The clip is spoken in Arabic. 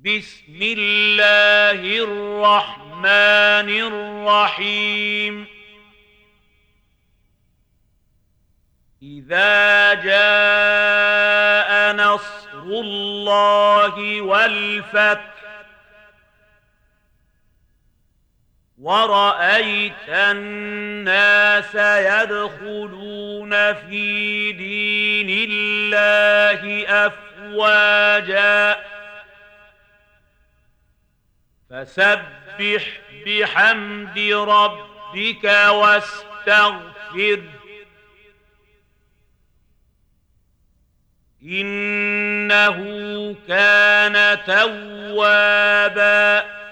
بسم الله الرحمن الرحيم إذا جاء نصر الله والفتح ورأيت الناس يدخلون في دين الله أفواجا فسبح بحمد ربك واستغفره إنه كان توابا